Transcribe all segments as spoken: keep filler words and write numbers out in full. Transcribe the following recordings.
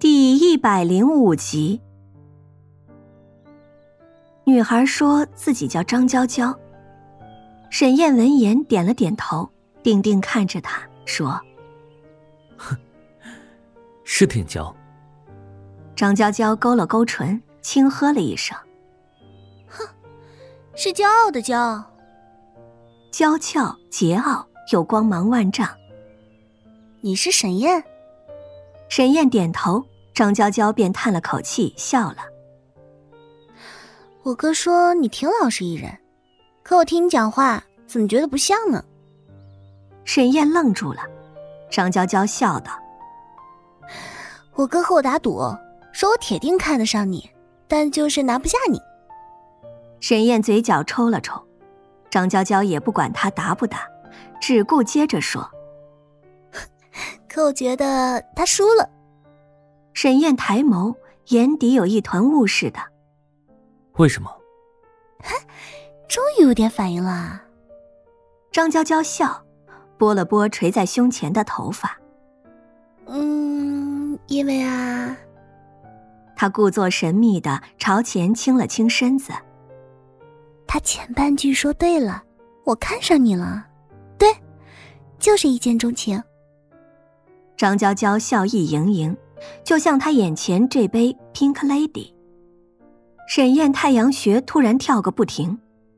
第一百零五集。女孩说自己叫张娇娇。沈燕闻言点了点头，定定看着她说： 哼，是挺娇。 张娇娇勾了勾唇，轻呵了一声： 哼，是骄傲的骄傲。 娇俏桀骜又光芒万丈。 你是沈燕？ 沈燕点头，张娇娇便叹了口气笑了。 我哥说你挺老实一人，可我听你讲话怎么觉得不像呢？ 沈燕愣住了。张娇娇笑道： 我哥和我打赌，说我铁定看得上你，但就是拿不下你。 沈燕嘴角抽了抽，张娇娇也不管他答不答，只顾接着说： 可我觉得他输了。 沈燕抬眸，眼底有一团雾似的。 为什么？ 终于有点反应了。 张娇娇笑，拨了拨垂在胸前的头发。 嗯，因为啊…… 她故作神秘地朝前倾了倾身子。 他前半句说对了，我看上你了。对，就是一见钟情。 张娇娇笑意盈盈，就像她眼前这杯 Pink Lady。沈燕太阳穴突然跳个不停。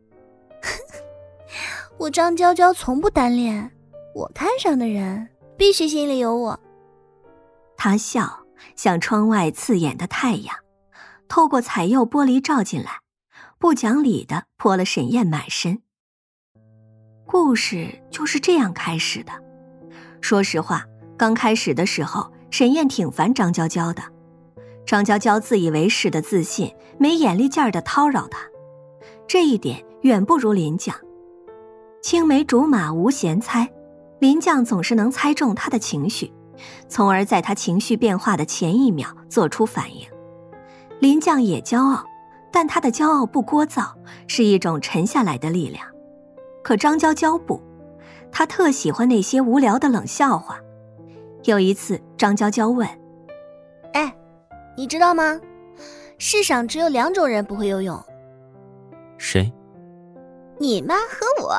我张娇娇从不单恋，我看上的人必须心里有我。 她笑，像窗外刺眼的太阳，透过彩釉玻璃照进来，不讲理地泼了沈燕满身。故事就是这样开始的。说实话，刚开始的时候，沈燕挺烦张娇娇的。张娇娇自以为是的自信，没眼力劲儿地叨扰她，这一点远不如林将。青梅竹马无闲猜，林将总是能猜中她的情绪，从而在她情绪变化的前一秒做出反应。林将也骄傲，但他的骄傲不聒噪，是一种沉下来的力量。可张娇娇不，她特喜欢那些无聊的冷笑话。有一次，张娇娇问： 哎，你知道吗？世上只有两种人不会游泳。 谁？ 你妈和我。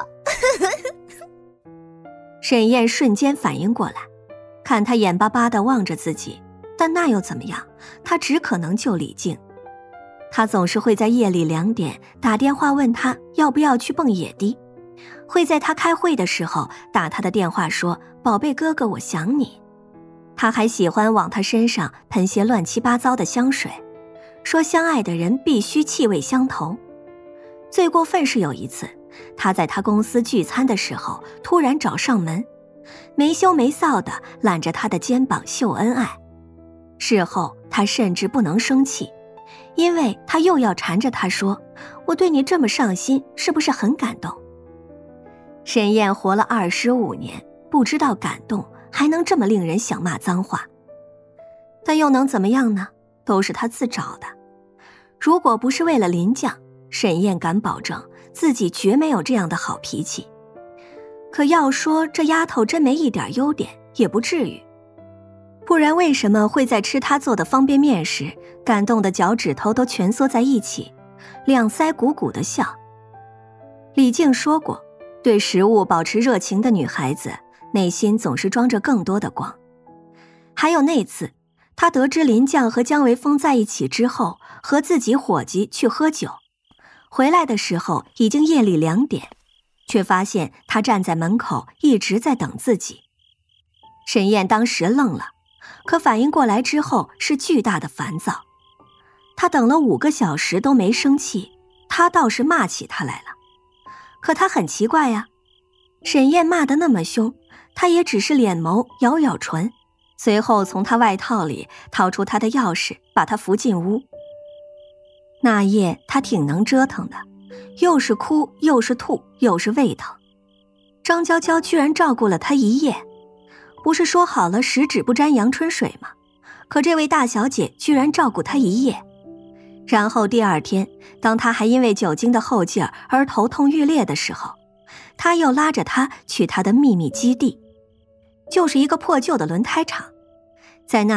沈燕瞬间反应过来，看他眼巴巴地望着自己，但那又怎么样？他只可能救李静。他总是会在夜里两点打电话问他要不要去蹦野迪，会在他开会的时候打他的电话说：宝贝哥哥，我想你。他还喜欢往他身上喷些乱七八糟的香水，说相爱的人必须气味相投。最过分是有一次，他在他公司聚餐的时候突然找上门，没羞没臊地揽着他的肩膀秀恩爱。事后他甚至不能生气，因为他又要缠着他说：我对你这么上心，是不是很感动？沈燕活了二十五年，不知道感动还能这么令人想骂脏话。但又能怎么样呢？都是他自找的。如果不是为了林将，沈燕敢保证自己绝没有这样的好脾气。可要说这丫头真没一点优点，也不至于。不然为什么会在吃她做的方便面时，感动的脚趾头都蜷缩在一起，两腮鼓鼓的笑？李静说过，对食物保持热情的女孩子，内心总是装着更多的光。还有那次，她得知林将和姜维峰在一起之后，和自己伙计去喝酒，回来的时候已经夜里两点，却发现他站在门口一直在等自己。沈燕当时愣了，可反应过来之后是巨大的烦躁。他等了五个小时都没生气，他倒是骂起他来了。可他很奇怪呀，沈燕骂得那么凶，他也只是脸眸咬咬唇，随后从他外套里掏出他的钥匙，把他扶进屋。那夜他挺能折腾的，又是哭又是吐又是胃疼。张娇娇居然照顾了他一夜，不是说好了十指不沾阳春水吗？可这位大小姐居然照顾他一夜。然后第二天，当他还因为酒精的后劲儿而头痛欲裂的时候，他又拉着他去他的秘密基地，就是一个破旧的轮胎厂。在那里，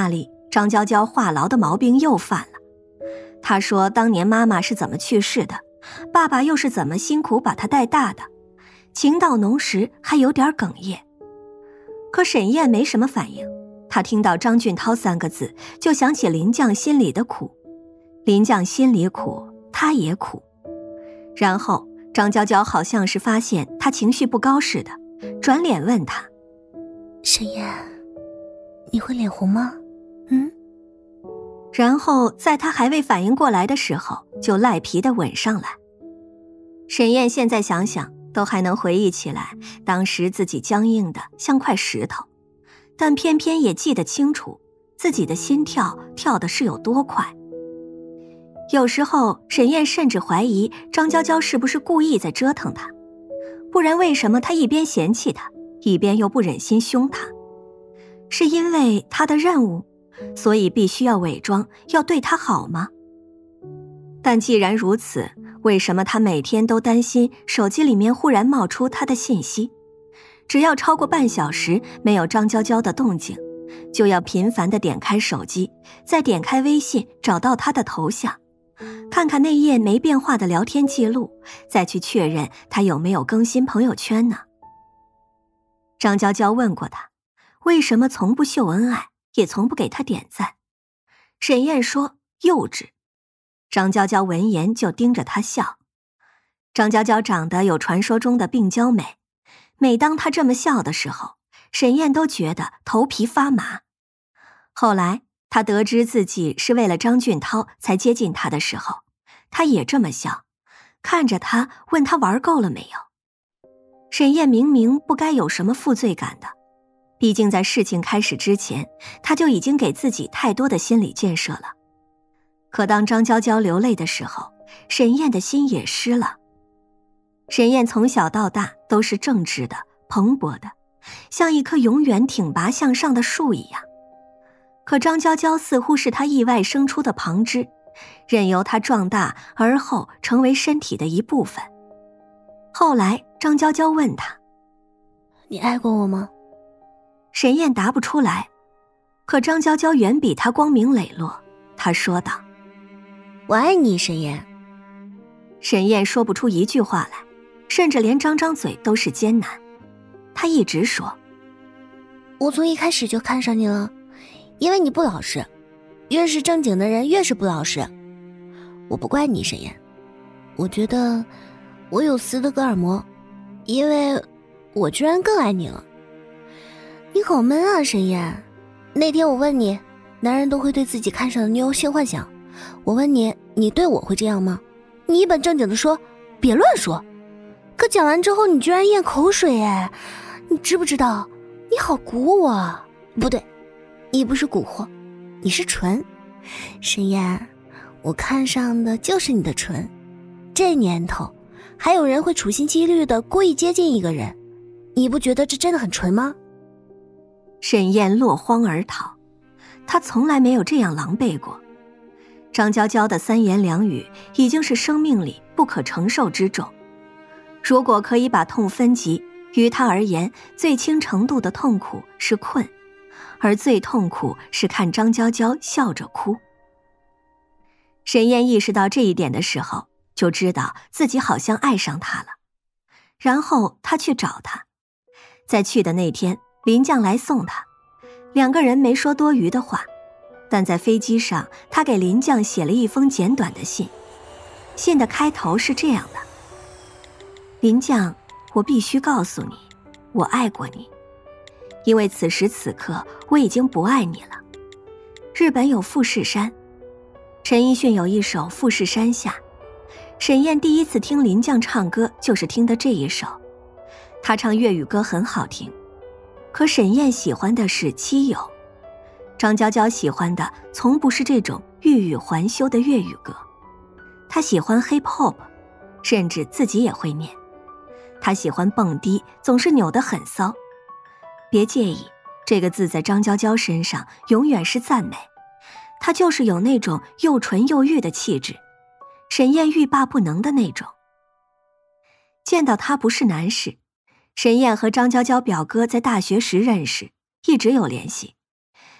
张娇娇话痨的毛病又犯了。她说当年妈妈是怎么去世的，爸爸又是怎么辛苦把她带大的，情到浓时还有点哽咽。可沈燕没什么反应，她听到张俊涛三个字就想起林将心里的苦，林将心里苦，她也苦。然后张娇娇好像是发现她情绪不高似的，转脸问她： 沈燕，你会脸红吗？嗯？ 然后在她还未反应过来的时候，就赖皮地吻上来。沈燕现在想想都还能回忆起来，当时自己僵硬的像块石头，但偏偏也记得清楚自己的心跳跳的是有多快。有时候沈燕甚至怀疑张娇娇是不是故意在折腾她，不然为什么她一边嫌弃她，一边又不忍心凶她？是因为她的任务，所以必须要伪装，要对她好吗？但既然如此，为什么她每天都担心手机里面忽然冒出她的信息？只要超过半小时没有张娇娇的动静，就要频繁地点开手机，再点开微信找到她的头像，看看那页没变化的聊天记录，再去确认她有没有更新朋友圈呢？张娇娇问过她，为什么从不秀恩爱，也从不给她点赞。沈燕说幼稚。张娇娇闻言就盯着她笑。张娇娇长得有传说中的病娇美，每当她这么笑的时候，沈燕都觉得头皮发麻。后来她得知自己是为了张俊涛才接近他的时候，她也这么笑，看着他问他玩够了没有。沈燕明明不该有什么负罪感的，毕竟在事情开始之前，她就已经给自己太多的心理建设了。可当张娇娇流泪的时候，沈燕的心也湿了。沈燕从小到大都是正直的、蓬勃的，像一棵永远挺拔向上的树一样。可张娇娇似乎是她意外生出的旁支，任由她壮大而后成为身体的一部分。后来张娇娇问她： 你爱过我吗？ 沈燕答不出来，可张娇娇远比她光明磊落。她说道： 我爱你，沈燕。 沈燕说不出一句话来，甚至连张张嘴都是艰难。她一直说： 我从一开始就看上你了，因为你不老实，越是正经的人越是不老实。我不怪你，沈燕，我觉得我有斯德哥尔摩，因为我居然更爱你了。你好闷啊，沈燕。那天我问你，男人都会对自己看上的妞性幻想，我问你，你对我会这样吗？你一本正经的说别乱说，可讲完之后你居然咽口水。哎，你知不知道你好蛊我啊？不对，你不是蛊惑，你是纯。沈燕，我看上的就是你的纯。这年头还有人会处心积虑的故意接近一个人，你不觉得这真的很纯吗？ 沈燕落荒而逃，她从来没有这样狼狈过。张娇娇的三言两语已经是生命里不可承受之重。如果可以把痛分级，于她而言，最轻程度的痛苦是困，而最痛苦是看张娇娇笑着哭。沈燕意识到这一点的时候，就知道自己好像爱上他了。然后她去找他，在去的那天，林将来送他，两个人没说多余的话，但在飞机上，他给林将写了一封简短的信。信的开头是这样的：林将，我必须告诉你，我爱过你，因为此时此刻我已经不爱你了。日本有富士山，陈奕迅有一首《富士山下》，沈燕第一次听林将唱歌就是听的这一首。他唱粤语歌很好听，可沈燕喜欢的是七友，张娇娇喜欢的从不是这种欲语还休的粤语歌。她喜欢 hip hop， 甚至自己也会念。她喜欢蹦迪，总是扭得很骚。别介意，这个字在张娇娇身上永远是赞美。她就是有那种又纯又欲的气质，沈燕欲罢不能的那种。见到她不是难事。沈燕和张娇娇表哥在大学时认识，一直有联系。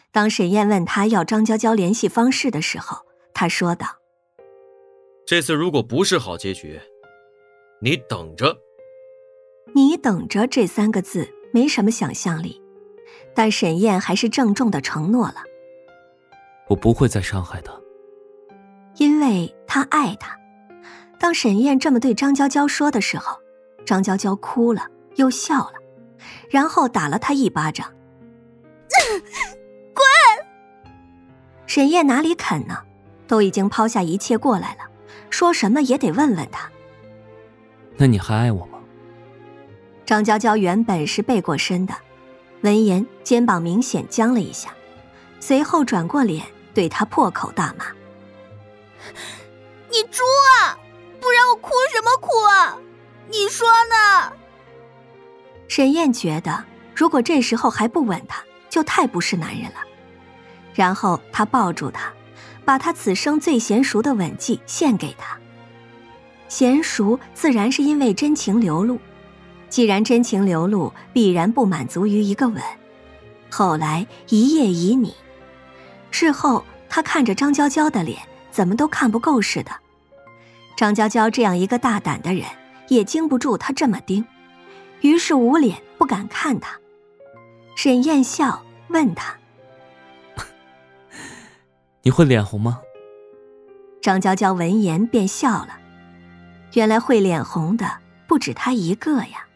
当沈燕问他要张娇娇联系方式的时候，他说道： 这次如果不是好结局，你等着。 你等着这三个字没什么想象力，但沈燕还是郑重地承诺了。 我不会再伤害他， 因为他爱他。当沈燕这么对张娇娇说的时候，张娇娇哭了又笑了，然后打了他一巴掌。 滚！ 沈燕哪里肯呢，都已经抛下一切过来了，说什么也得问问他。 那你还爱我吗？ 张娇娇原本是背过身的，闻言肩膀明显僵了一下，随后转过脸对他破口大骂： 你猪啊，不然我哭什么哭啊，你说呢？ 沈燕觉得如果这时候还不吻他，就太不是男人了。然后他抱住他，把他此生最娴熟的吻技献给他。娴熟自然是因为真情流露，既然真情流露，必然不满足于一个吻。后来一夜旖旎，事后他看着张娇娇的脸，怎么都看不够似的。张娇娇这样一个大胆的人，也经不住他这么盯，于是捂脸不敢看他。沈燕笑问他： 你会脸红吗？ 张娇娇闻言便笑了，原来会脸红的不止他一个呀。